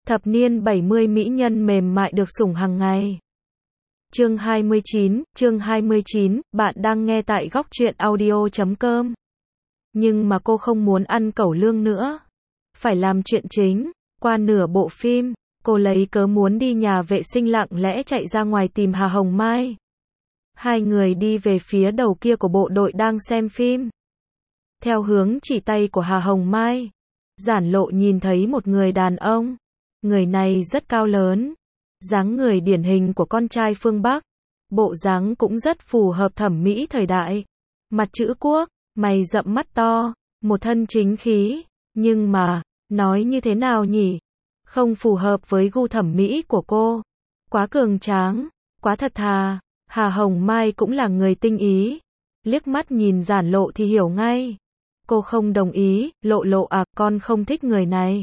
Thập niên 70 mỹ nhân mềm mại được sủng hàng ngày. Chương 29, bạn đang nghe tại góc truyện audio.com. Nhưng mà cô không muốn ăn cẩu lương nữa. Phải làm chuyện chính. Qua nửa bộ phim, cô lấy cớ muốn đi nhà vệ sinh lặng lẽ chạy ra ngoài tìm Hà Hồng Mai. Hai người đi về phía đầu kia của bộ đội đang xem phim. Theo hướng chỉ tay của Hà Hồng Mai, Giản Lộ nhìn thấy một người đàn ông. Người này rất cao lớn, dáng người điển hình của con trai phương Bắc, bộ dáng cũng rất phù hợp thẩm mỹ thời đại. Mặt chữ quốc, mày rậm mắt to, một thân chính khí, nhưng mà, nói như thế nào nhỉ? Không phù hợp với gu thẩm mỹ của cô. Quá cường tráng, quá thật thà. Hà Hồng Mai cũng là người tinh ý. Liếc mắt nhìn Giản Lộ thì hiểu ngay. Cô không đồng ý, Lộ à, con không thích người này.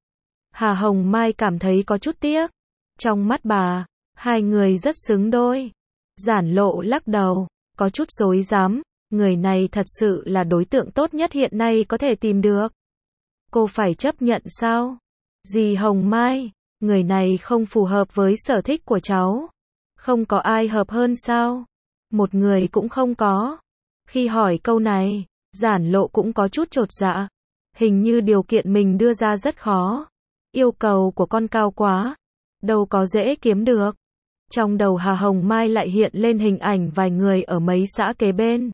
Hà Hồng Mai cảm thấy có chút tiếc. Trong mắt bà, hai người rất xứng đôi. Giản Lộ lắc đầu, có chút rối rắm, người này thật sự là đối tượng tốt nhất hiện nay có thể tìm được. Cô phải chấp nhận sao? Dì Hồng Mai, người này không phù hợp với sở thích của cháu. Không có ai hợp hơn sao? Một người cũng không có. Khi hỏi câu này, Giản Lộ cũng có chút chột dạ. Hình như điều kiện mình đưa ra rất khó. Yêu cầu của con cao quá, đâu có dễ kiếm được. Trong đầu Hà Hồng Mai lại hiện lên hình ảnh vài người ở mấy xã kế bên.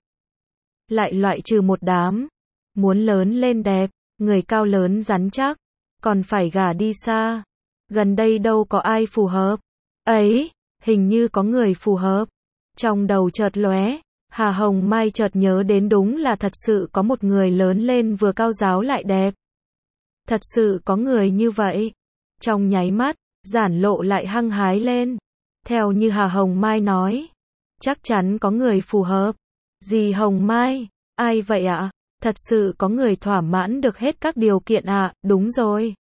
Lại loại trừ một đám. Muốn lớn lên đẹp, người cao lớn rắn chắc, còn phải gả đi xa. Gần đây đâu có ai phù hợp. Ấy, hình như có người phù hợp. Trong đầu chợt lóe, Hà Hồng Mai chợt nhớ đến đúng là thật sự có một người lớn lên vừa cao ráo lại đẹp. Thật sự có người như vậy. Trong nháy mắt, Giản Lộ lại hăng hái lên. Theo như Hà Hồng Mai nói, chắc chắn có người phù hợp. Dì Hồng Mai, ai vậy ạ? Thật sự có người thỏa mãn được hết các điều kiện ạ, đúng rồi.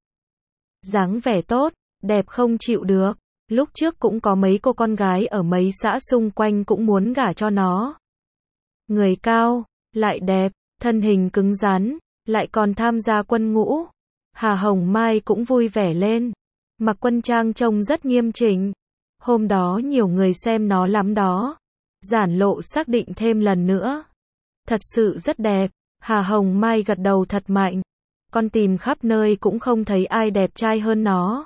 Dáng vẻ tốt, đẹp không chịu được. Lúc trước cũng có mấy cô con gái ở mấy xã xung quanh cũng muốn gả cho nó. Người cao, lại đẹp, thân hình cứng rắn, lại còn tham gia quân ngũ. Hà Hồng Mai cũng vui vẻ lên. Mặc quân trang trông rất nghiêm chỉnh. Hôm đó nhiều người xem nó lắm đó. Giản Lộ xác định thêm lần nữa. Thật sự rất đẹp. Hà Hồng Mai gật đầu thật mạnh. Con tìm khắp nơi cũng không thấy ai đẹp trai hơn nó.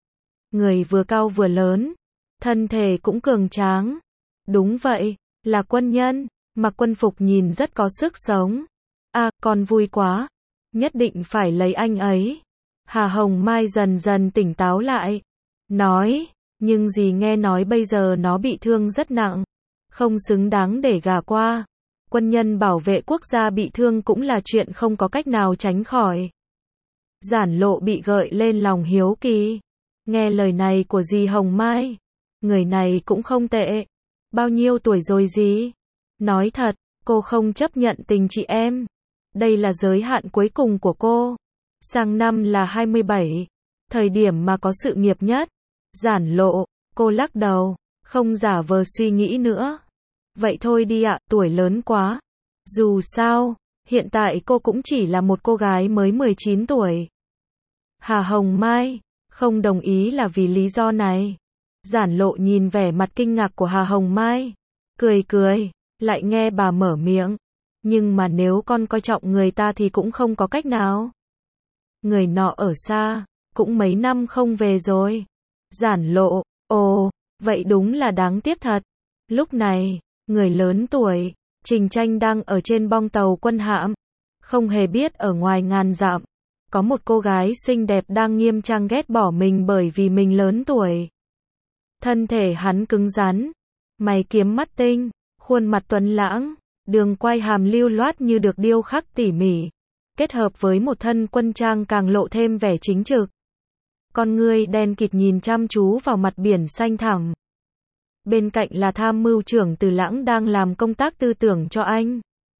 Người vừa cao vừa lớn. Thân thể cũng cường tráng. Đúng vậy, là quân nhân. Mặc quân phục nhìn rất có sức sống. À, con vui quá. Nhất định phải lấy anh ấy. Hà Hồng Mai dần dần tỉnh táo lại. Nói, nhưng dì nghe nói bây giờ nó bị thương rất nặng. Không xứng đáng để gả qua. Quân nhân bảo vệ quốc gia bị thương cũng là chuyện không có cách nào tránh khỏi. Giản Lộ bị gợi lên lòng hiếu kỳ. Nghe lời này của dì Hồng Mai. Người này cũng không tệ. Bao nhiêu tuổi rồi dì? Nói thật, cô không chấp nhận tình chị em. Đây là giới hạn cuối cùng của cô. Sang năm là 27. Thời điểm mà có sự nghiệp nhất. Giản Lộ, cô lắc đầu, không giả vờ suy nghĩ nữa. Vậy thôi đi ạ, tuổi lớn quá. Dù sao, hiện tại cô cũng chỉ là một cô gái mới 19 tuổi. Hà Hồng Mai, không đồng ý là vì lý do này. Giản Lộ nhìn vẻ mặt kinh ngạc của Hà Hồng Mai. Cười, lại nghe bà mở miệng. Nhưng mà nếu con coi trọng người ta thì cũng không có cách nào. Người nọ ở xa, cũng mấy năm không về rồi. Giản Lộ, ồ, vậy đúng là đáng tiếc thật. Lúc này, người lớn tuổi, Trình Tranh đang ở trên bong tàu quân hạm. Không hề biết ở ngoài ngàn dặm, có một cô gái xinh đẹp đang nghiêm trang ghét bỏ mình bởi vì mình lớn tuổi. Thân thể hắn cứng rắn, mày kiếm mắt tinh, khuôn mặt tuấn lãng, đường quai hàm lưu loát như được điêu khắc tỉ mỉ. Kết hợp với một thân quân trang càng lộ thêm vẻ chính trực. Con ngươi đen kịt nhìn chăm chú vào mặt biển xanh thẳm. Bên cạnh là tham mưu trưởng Từ Lãng đang làm công tác tư tưởng cho anh.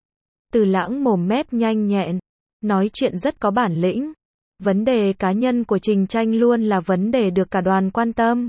Từ Lãng mồm mép nhanh nhẹn, nói chuyện rất có bản lĩnh. Vấn đề cá nhân của Trình Tranh luôn là vấn đề được cả đoàn quan tâm.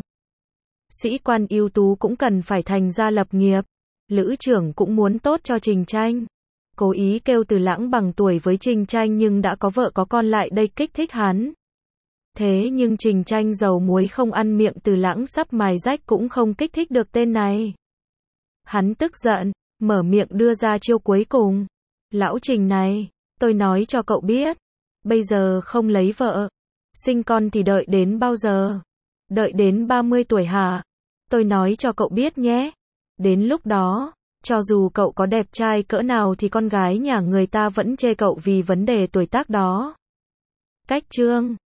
Sĩ quan ưu tú cũng cần phải thành gia lập nghiệp. Lữ trưởng cũng muốn tốt cho Trình Tranh. Cố ý kêu Từ Lãng bằng tuổi với Trình Tranh nhưng đã có vợ có con lại đây kích thích hắn. Thế nhưng Trình Tranh dầu muối không ăn miệng Từ Lãng sắp mài rách cũng không kích thích được tên này. Hắn tức giận, mở miệng đưa ra chiêu cuối cùng. Lão Trình này, tôi nói cho cậu biết, bây giờ không lấy vợ, sinh con thì đợi đến bao giờ? Đợi đến 30 tuổi hả? Tôi nói cho cậu biết nhé. Đến lúc đó, cho dù cậu có đẹp trai cỡ nào thì con gái nhà người ta vẫn chê cậu vì vấn đề tuổi tác đó. Cách chương